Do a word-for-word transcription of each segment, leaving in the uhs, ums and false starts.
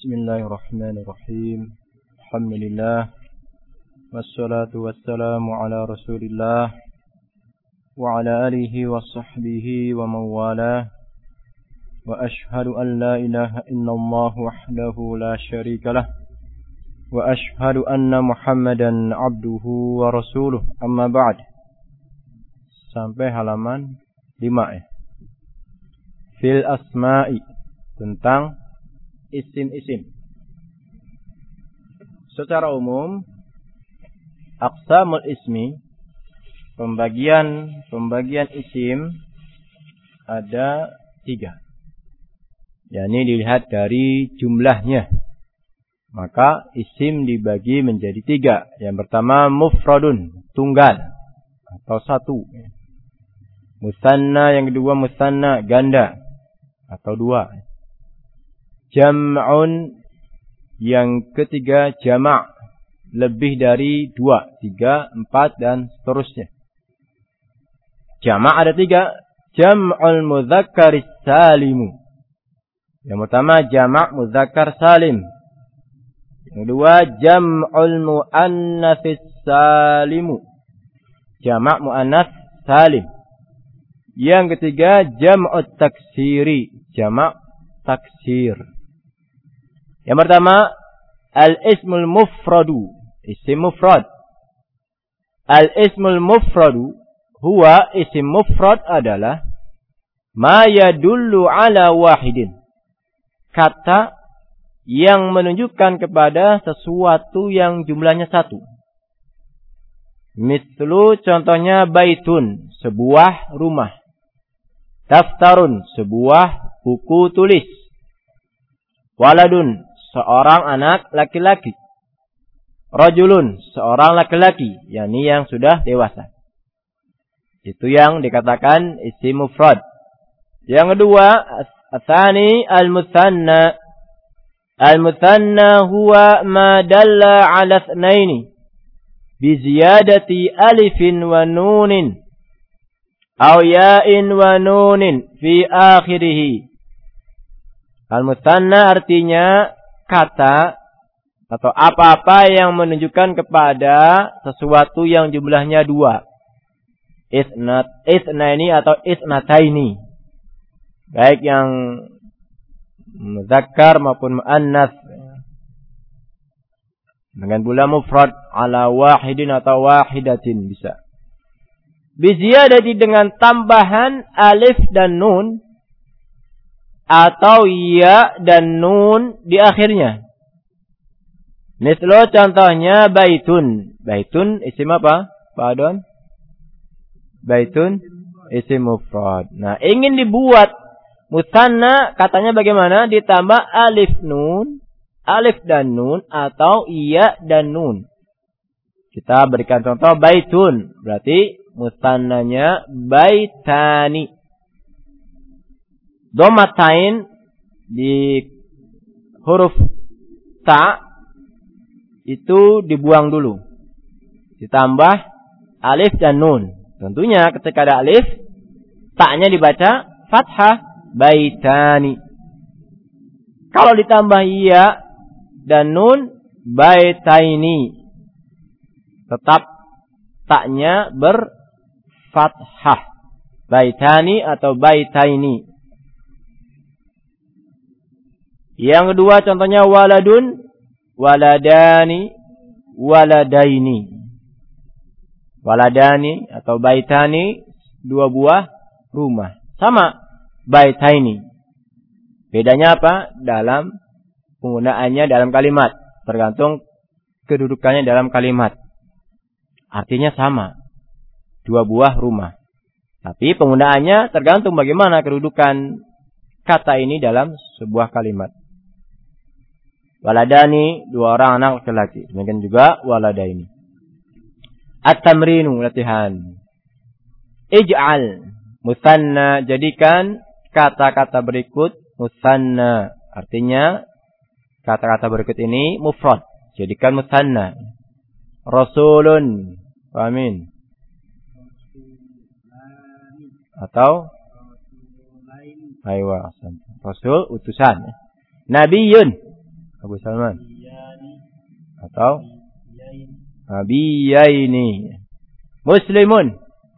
Bismillahirrahmanirrahim. Alhamdulillah. Wassalatu wassalamu ala Rasulillah wa ala alihi wa sahbihi wa mawalah. Wa ashhadu an la ilaha illallah wahdahu la syarika lah. Wa ashhadu anna Muhammadan abduhu wa rasuluh. Amma ba'd. Sampai halaman lima ya. Fil asma'i, tentang isim-isim. Secara umum, aqsamul ismi, pembagian pembagian isim ada tiga. yakni dilihat dari jumlahnya. Maka isim dibagi menjadi tiga. Yang pertama mufradun, tunggal atau satu. Musanna, yang kedua musanna, ganda atau dua. Jam'un, yang ketiga jama', lebih dari dua, tiga, empat, dan seterusnya. Jama' ada tiga. Jam'ul mudzakkar salimu. Yang pertama jama' mudzakkar salim. Yang kedua jam'ul muannats salimu. Jama' muannats salim. Yang ketiga jam'ut taksiri, jama' taksir. Yang pertama al-ismul mufradu, isim mufrad. Al-ismul mufradu huwa, isim mufrad adalah ma yadullu ala wahidin, kata yang menunjukkan kepada sesuatu yang jumlahnya satu. Mislu, contohnya baitun, sebuah rumah. Daftarun, sebuah buku tulis. Waladun, seorang anak laki-laki. Rajulun, seorang laki-laki, yakni yang sudah dewasa. Itu yang dikatakan isim mufrad. Yang kedua, atsani al-mutsanna. Al-mutsanna huwa ma dalla 'ala itsnaini bi ziyadati alifin wa nunin aw ya'in wa nunin fi akhirih. Al-mutsanna artinya kata atau apa-apa yang menunjukkan kepada sesuatu yang jumlahnya dua. Isnat, isnaini atau isnataini. Baik yang muzakkar maupun muannas. Dengan pula mufrad ala wahidin atau wahidatin bisa. Biziyadati, dengan tambahan alif dan nun atau ya dan nun di akhirnya. Mislo, contohnya baitun. Baitun isim apa, Pak Adon? Baitun isim mufrad. Nah, ingin dibuat musanna, katanya bagaimana? Ditambah alif nun, alif dan nun atau iya dan nun. Kita berikan contoh baitun, berarti musannanya baitani. Domatain di huruf ta itu dibuang dulu. Ditambah alif dan nun. Tentunya ketika ada alif, ta'nya dibaca fathah, baitani. Kalau ditambah iya dan nun, baitaini. Tetap ta'nya berfathah, baitani atau baitaini. Yang kedua contohnya waladun, waladani, waladaini. Waladani atau baitani, dua buah rumah. Sama, baitaini. Bedanya apa? Dalam penggunaannya dalam kalimat. Tergantung kedudukannya dalam kalimat. Artinya sama. Dua buah rumah. Tapi penggunaannya tergantung bagaimana kedudukan kata ini dalam sebuah kalimat. Waladani, dua orang anak laki-laki. Demikian juga waladaini. At-tamrinu, latihan. Ij'al musanna, jadikan kata-kata berikut musanna. Artinya kata-kata berikut ini mufrad, jadikan musanna. Rasulun, amin. Atau aywa, rasul utusan. Nabiyun, Abu Salman. Atau Abiyaini. Muslimun.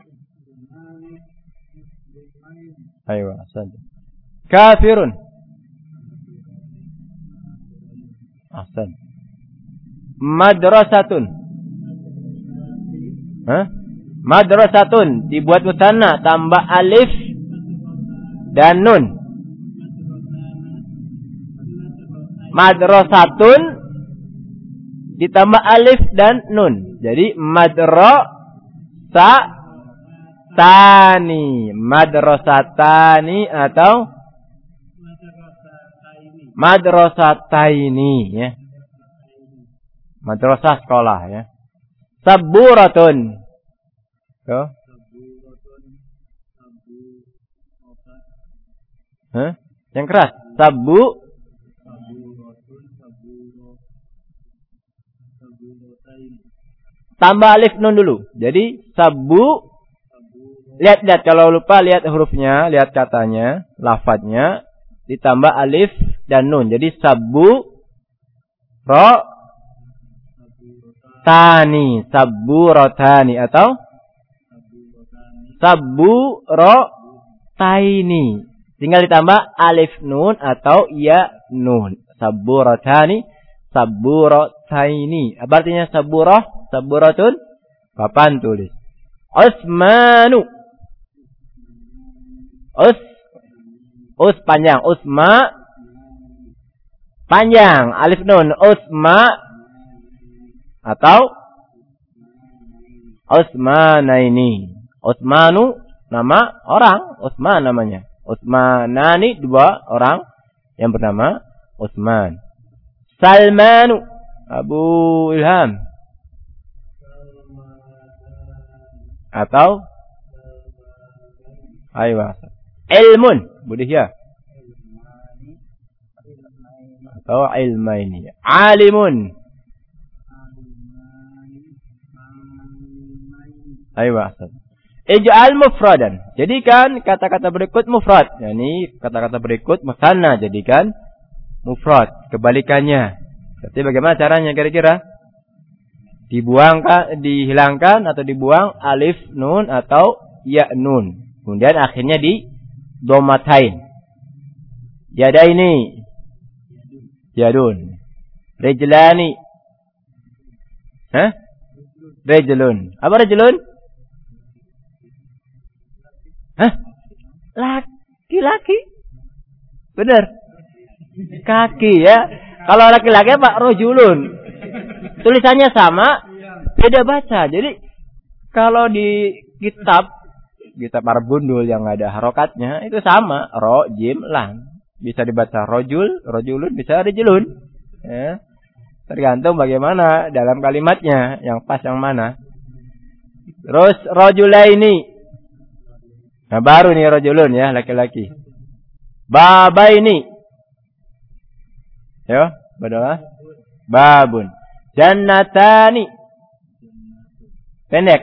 Ayo, ahsan. Kafirun. Ahsan. Madrasatun. Hah? Madrasatun dibuat mutanna tambah alif dan nun. Madrasatun ditambah alif dan nun. Jadi madrasatani, madrasatani atau madrasataini ya. Madrasah sekolah ya. Saburatun. Tuh. Hah? Yang keras. Sabu. Tambah alif nun dulu. Jadi sabu. Lihat-lihat kalau lupa lihat hurufnya, lihat katanya, lafadznya ditambah alif dan nun. Jadi sabu ro tani, sabu rotani atau sabu ro taini. Tinggal ditambah alif nun atau ya nun. Sabu rotani, sabu rotaini. Apa artinya sabu roh? Sabu rotun? Papan tulis. Usmanu. Us. Us panjang. Usma. Panjang. Alif nun. Usma. Atau Usmanaini. Usmanu nama orang. Usman namanya. Usmanani dua orang yang bernama Usman. Salmanu. Abu Ilham. Atau Aywa. Ilmun. Budihya. Atau ilmaini. Alimun. Aywa. Ij'al mufradan. Jadikan kata-kata berikut mufrad. Yani kata-kata berikut musanna. Jadikan mufrad. Kebalikannya. Jadi bagaimana caranya kira-kira? Dibuang, dihilangkan atau dibuang alif nun atau ya nun. Kemudian akhirnya di domatain. Yadaini. Yadun. Rejlani. Hah? Rejlun. Apa rejlun? Hah? Laki-laki. Benar. Kaki ya. Kalau laki-laki apa? Rojulun. Tulisannya sama, beda baca. Jadi kalau di kitab kitab Arbundul yang ada harokatnya itu sama, ro, jim, lang. Bisa dibaca rojul, rojulun, bisa rejulun. Ya. Tergantung bagaimana dalam kalimatnya yang pas yang mana. Terus rojulaini. Nah baru nih rojulun ya laki-laki. Babaini. Ya, betul. Babun. Jannatani. Pendek.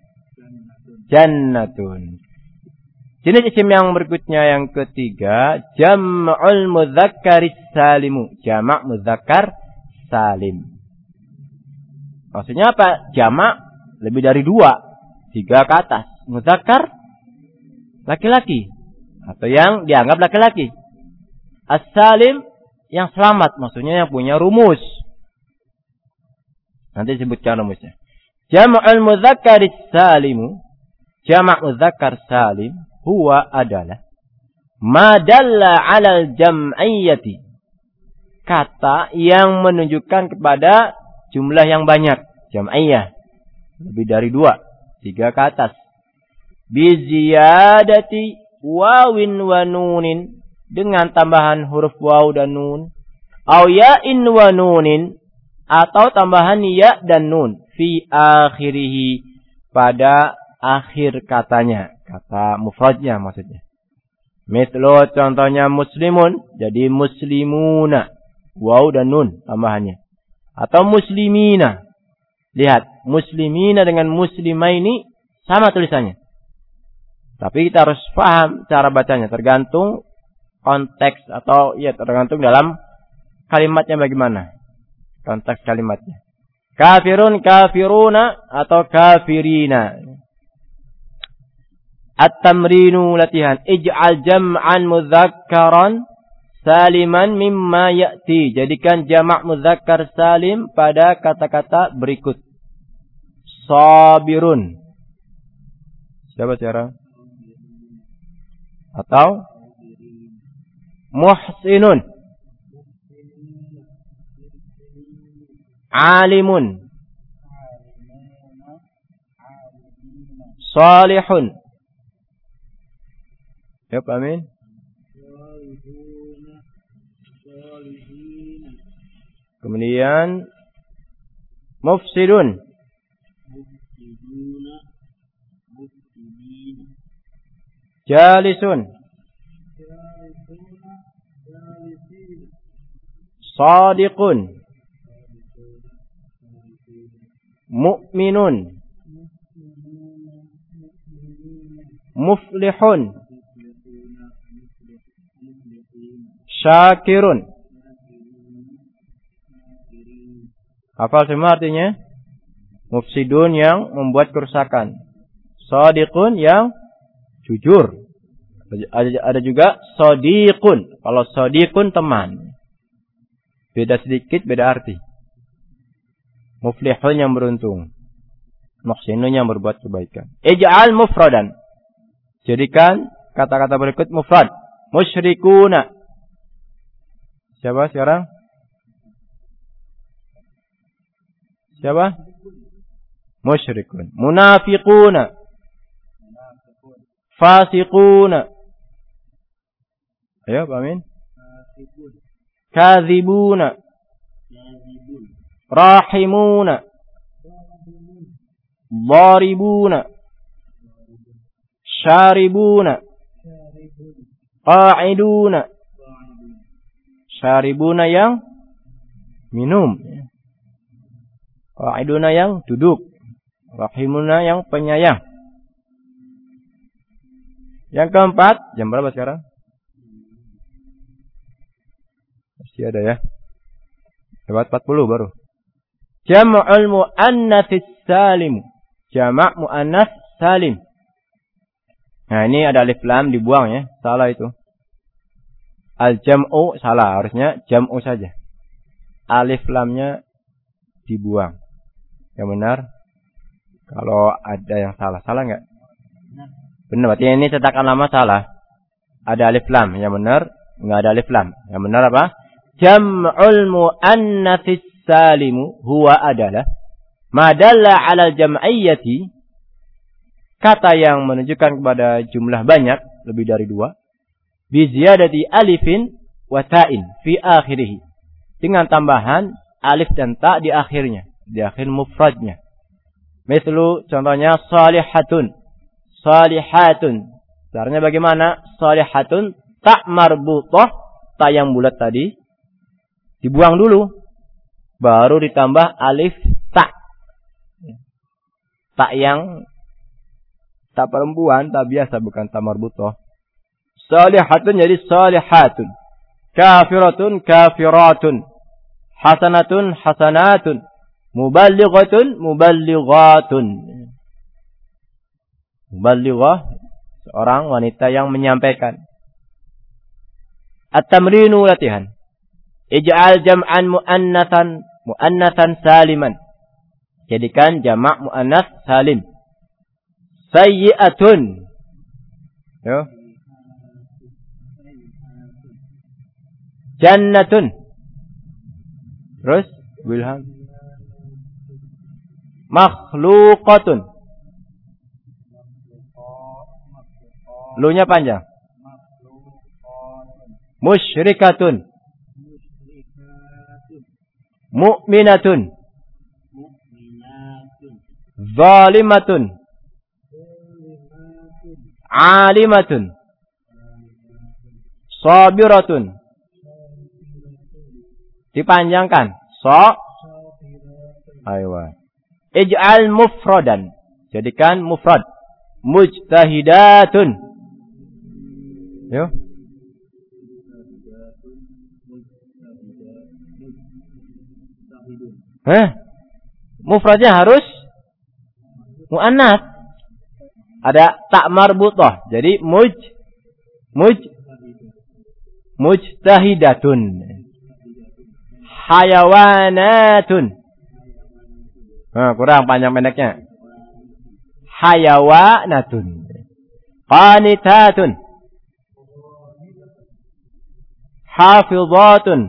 Jannatun. Jenis isim yang berikutnya yang ketiga. Jam'ul mudzakkar salimu. Jamak mudzakkar salim. Maksudnya apa? Jamak lebih dari dua. Tiga ke atas. Mudzakkar. Laki-laki. Atau yang dianggap laki-laki. As-salim. Yang selamat. Maksudnya yang punya rumus. Nanti sebutkan rumusnya. Jam'ul mudzakkar salimu. Jamak mudzakkar salim. Huwa adalah. Ma dalla alal jam'iyyati. Kata yang menunjukkan kepada jumlah yang banyak. Jam'iyyah. Lebih dari dua. Tiga ke atas. Biziyadati wawin wa nunin. Dengan tambahan huruf waw dan nun. Au ya'in wa nunin. Atau tambahan ya dan nun. Fi akhirihi. Pada akhir katanya. Kata mufradnya maksudnya. Mithlu contohnya muslimun. Jadi muslimuna. Waw dan nun tambahannya. Atau muslimina. Lihat. Muslimina dengan muslimaini. Sama tulisannya. Tapi kita harus paham cara bacanya. Tergantung konteks. Atau ya tergantung dalam kalimatnya bagaimana? Konteks kalimatnya. Kafirun, kafiruna, atau kafirina. At-tamrinu latihan. Ij'al jam'an mudzakkaran saliman mimma ya'ti. Jadikan jamak mudzakkar salim pada kata-kata berikut. Sabirun. Siapa cara? Atau muhsinun. Alimun. Salihun. Ya, amin. Kemudian mufsidun. Jalisun. Sadiqun. Mu'minun. Muflihun. Syakirun. Hafal semua artinya? Mufsidun yang membuat kerusakan. Shadiqun yang jujur. Ada, ada juga sodiqun. Kalau sodiqun teman. Beda sedikit, beda arti. Muflihun yang beruntung. Muhsinun yang berbuat kebaikan. Ij'al mufradan. Jadikan kata-kata berikut mufrad. Musyrikuna. Siapa sekarang? Siapa? Musyrikun. Munafiquna. Fasiquna. Ayo, Pak Amin. Kadzibuna. Rahimuna. Dharibuna. Syaribuna. Qa'iduna. Syaribuna yang minum. Qa'iduna yang duduk. Rahimuna yang penyayang. Yang keempat, jam berapa sekarang? Masih ada ya. Lewat empat puluh baru. Jam'ul mu'annatsis salim. Jamak mu'annats salim. Nah, ini ada alif lam dibuang ya. Salah itu. Al-jam'u salah. Harusnya jam'u saja. Alif lamnya dibuang. Yang benar. Kalau ada yang salah. Salah enggak? Benar. Berarti ini cetakan lama salah. Ada alif lam. Yang benar. Enggak ada alif lam. Yang benar apa? Jam'ul mu'annatsis salimu huwa adalah madalla 'alal jam'iyyati, kata yang menunjukkan kepada jumlah banyak, lebih dari dua, bi ziyadati alifin wa ta'in fi akhirih, dengan tambahan alif dan ta di akhirnya, di akhir mufradnya. Mislu contohnya salihatun, salihatun. Caranya bagaimana? Salihatun ta marbutah, ta yang bulat tadi dibuang dulu, baru ditambah alif ta. Ta yang tak perempuan, tak biasa, bukan ta marbutoh. Salihatun jadi salihatun. Kafiratun kafiratun. Hasanatun hasanatun. Muballighatun muballighatun. Muballighah, seorang wanita yang menyampaikan. At-tamrinu latihan. Ij'al jam'an mu'annatsan mu'annatsan saliman. Jadikan jamak mu'annats salim. Sayyi'atun. Yo. Jannatun. Terus wilham. Makhluqatun. Lu-nya panjang. Musyrikatun. Mu'minatun. Zalimatun. Alimatun. Sabiratun. Dipanjangkan. So. Aywa. Ij'al mufradan. Jadikan mufrad. Mujtahidatun. Yo. Hah? Mufradnya harus muannats. Ada tak marbutah. Jadi muj muj mujtahidatun. Hayawanatun. Nah, kurang panjang pendeknya. Hayawanatun. Qanitatun. Hafizatun.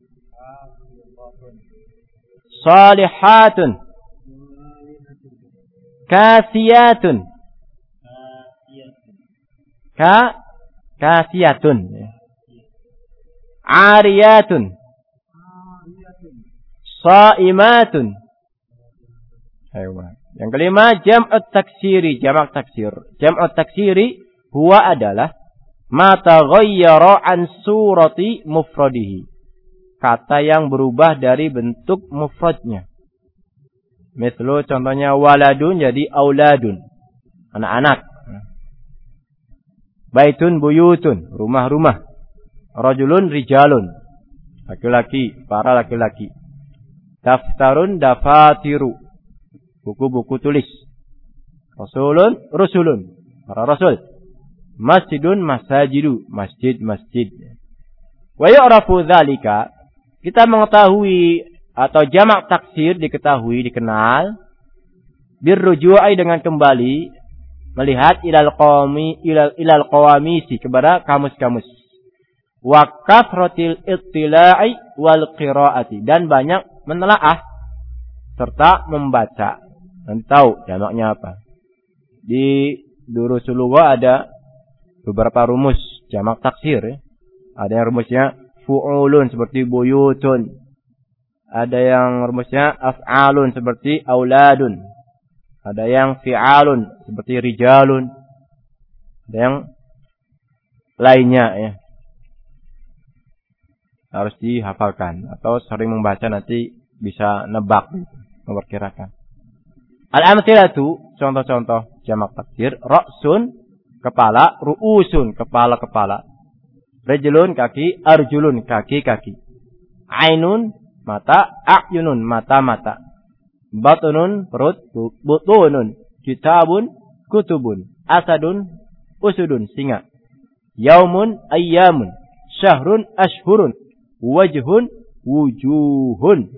Salihatun. Kasiyatun. Ka kasiyatun. Ariyatun. Saimatun. Ayo. Yang kelima, jam'ut taksiri, jamak taksir. Jam'ut taksiri huwa adalah ma taghayyara an surati mufradihi. Kata yang berubah dari bentuk mufradnya. Mislu contohnya waladun jadi auladun. Anak-anak. Baitun buyutun, rumah-rumah. Rajulun rijalun. Laki-laki, para laki-laki. Daftarun dafatiru. Buku-buku tulis. Rasulun rusulun. Para rasul. Masjidun masajidu. Masjid-masjid. Wa yu'rafu dzalika. Kita mengetahui atau jamak taksir diketahui, dikenal. Birruju'i dengan kembali. Melihat ilal qawmi, ilal, ilal qawamisi. Kepada kamus-kamus. Wa kathratil ittila'i wal qira'ati. Dan banyak menelaah. Serta membaca. Nanti tahu jamaknya apa. Di Durusul Lugha ada beberapa rumus jamak taksir. Ya. Ada yang rumusnya fu'ulun seperti buyutun. Ada yang rumusnya af'alun seperti auladun. Ada yang fi'alun seperti rijalun. Ada yang lainnya ya. Harus dihafalkan atau sering membaca nanti bisa nebak, memperkirakan. Al-amthilatu, contoh-contoh jamak taksir, ra'sun, kepala, ru'usun, kepala-kepala. Rajulun, kaki, arjulun, kaki-kaki. Ainun, mata, a'yunun, mata-mata. Batunun, perut, butunun, kitabun, kutubun, asadun, usudun, singa. Yaumun, ayyamun, syahrun, ashhurun, wajhun, wujuhun.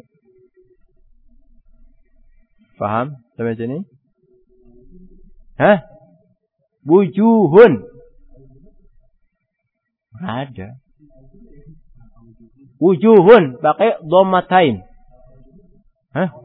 Faham sampai sini? Hah? Wujuhun. Ada. Wujuhun pakai dhammatain. Hah?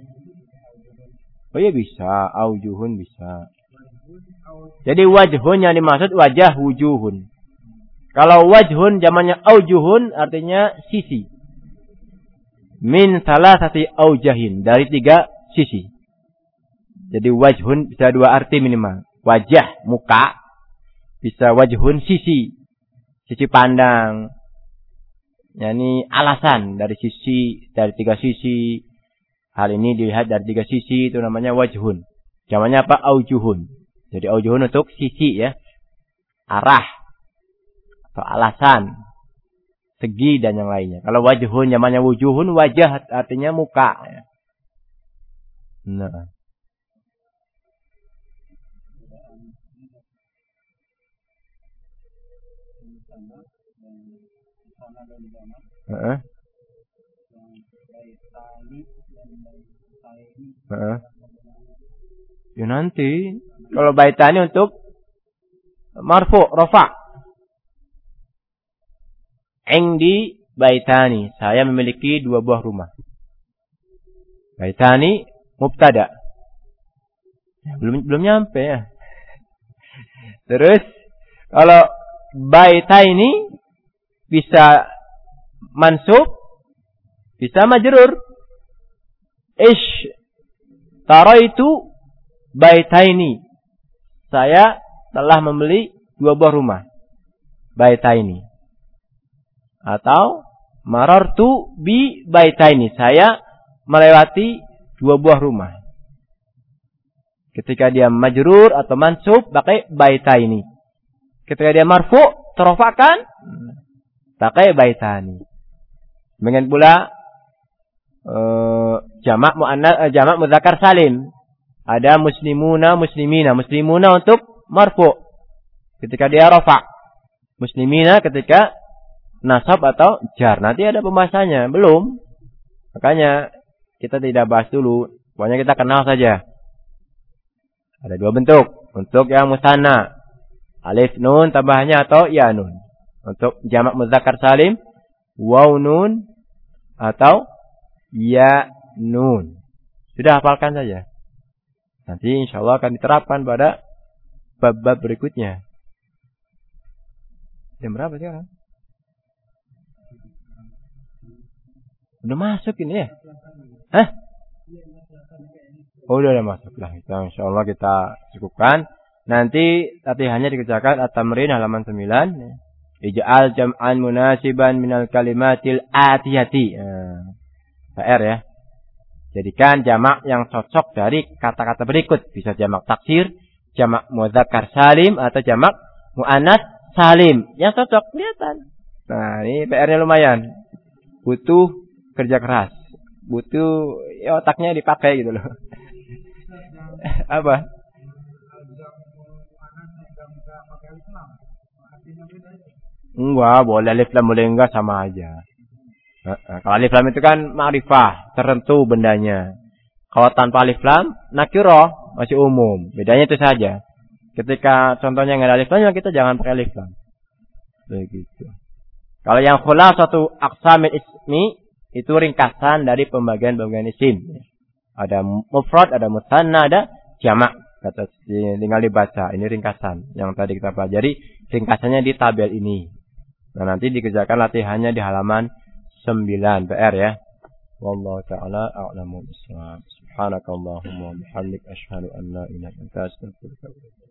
Oh iya bisa, aujuhun bisa. Jadi wajhun yang dimaksud wajah wujuhun. Kalau wajhun zamannya aujuhun artinya sisi. Min salasati aujahin, dari tiga sisi. Jadi wajhun bisa dua arti minimal. Wajah, muka. Bisa wajhun sisi. Sisi pandang. Yani alasan dari sisi, dari tiga sisi. Hal ini dilihat dari tiga sisi, itu namanya wajhun. Jamannya apa? Aujuhun. Jadi aujuhun untuk sisi ya. Arah. Atau alasan. Segi dan yang lainnya. Kalau wajhun zamannya wujuhun, wajah artinya muka ya. Nah. Uh-uh. Uh-uh. Ya nanti kalau baitani untuk marfu, rafa. Indi baitani, saya memiliki dua buah rumah. Baitani mubtada. Ya, belum belum nyampe ya. Terus kalau baitaini bisa mansub, bisa majrur. Ish taraitu baitaini. Saya telah membeli dua buah rumah. Baitaini. Atau marartu bi baitaini. Saya melewati dua buah rumah. Ketika dia majrur atau mansub pakai baitaini. Ketika dia marfu terofakkan pakai baitani. Demikian pula uh, jamak muannats uh, jamak mudzakkar salim. Ada muslimuna, muslimina. Muslimuna untuk marfu ketika dia rafa. Muslimina ketika nasab atau jar. Nanti ada pembahasannya, belum. Makanya kita tidak bahas dulu. Pokoknya kita kenal saja. Ada dua bentuk. Untuk yang musanna, alif nun tambahannya atau ya nun. Untuk jamak mudzakkar salim, waw nun atau ya nun. Sudah hafalkan saja. Nanti insya Allah akan diterapkan pada bab-bab berikutnya. Jam berapa sekarang? Udah masuk ini ya? Hah? Oh, udah, udah masuk lah. Insya Allah kita cukupkan. Nanti latihannya dikerjakan At-Tamrin halaman sembilan. Ij'al jam'an munasiban minal kalimatil atiyati. Nah, P R ya. Jadikan jamak yang cocok dari kata-kata berikut. Bisa jamak taksir, jamak mudzakkar salim, atau jamak muannats salim. Yang cocok, kelihatan. Nah, ini P R-nya lumayan. Butuh kerja keras. Butuh ya, otaknya dipakai gitu loh. Apa? Enggak, boleh alif lam, boleh enggak, sama aja. Nah, kalau alif lam itu kan ma'rifah, tertentu bendanya. Kalau tanpa alif lam, nakirah, masih umum. Bedanya itu saja. Ketika contohnya enggak ada alif lam, kita jangan pakai alif lam. Begitu. Kalau yang khulasatu aqsamil ismi, itu ringkasan dari pembagian-pembagian isim. Ada mufrad, ada musanna, ada jamak. Kata tinggal dibaca. Ini ringkasan yang tadi kita pelajari. Ringkasannya di tabel ini. Nah, nanti dikerjakan latihannya di halaman sembilan P R ya. Wallahu ta'ala a'lamu bishawab. Subhanakallahumma wa bihamdika asyhadu an la ilaha illa anta astaghfiruka wa atubu ilaik.